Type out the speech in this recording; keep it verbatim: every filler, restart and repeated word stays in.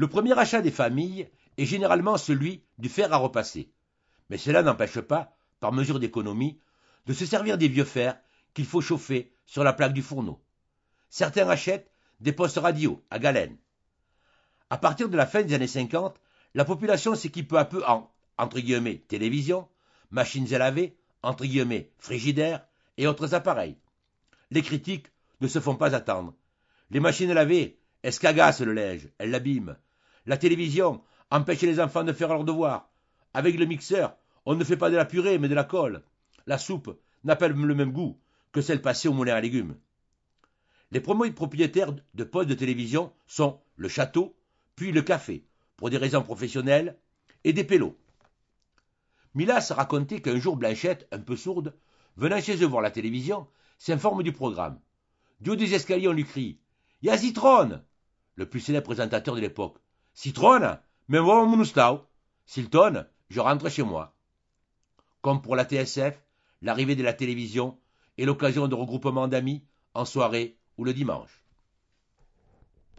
Le premier achat des familles est généralement celui du fer à repasser. Mais cela n'empêche pas, par mesure d'économie, de se servir des vieux fers qu'il faut chauffer sur la plaque du fourneau. Certains achètent des postes radio à galène. À partir de la fin des années cinquante, la population s'équipe peu à peu en, entre guillemets, télévision, machines à laver, entre guillemets, frigidaires et autres appareils. Les critiques ne se font pas attendre. Les machines à laver, elles cagassent le linge, elles l'abîment. La télévision empêche les enfants de faire leurs devoirs. Avec le mixeur, on ne fait pas de la purée mais de la colle. La soupe n'a pas le même goût que celle passée au moulin à légumes. Les premiers propriétaires de postes de télévision sont le château, puis le café, pour des raisons professionnelles, et des pélos. Milas racontait qu'un jour Blanchette, un peu sourde, venant chez eux voir la télévision, s'informe du programme. Du haut des escaliers, on lui crie « Y'a Zitrone !» Le plus célèbre présentateur de l'époque. « Citrone, mais moi mon moustau. Silton, je rentre chez moi. » Comme pour la T S F, l'arrivée de la télévision est l'occasion de regroupements d'amis en soirée ou le dimanche.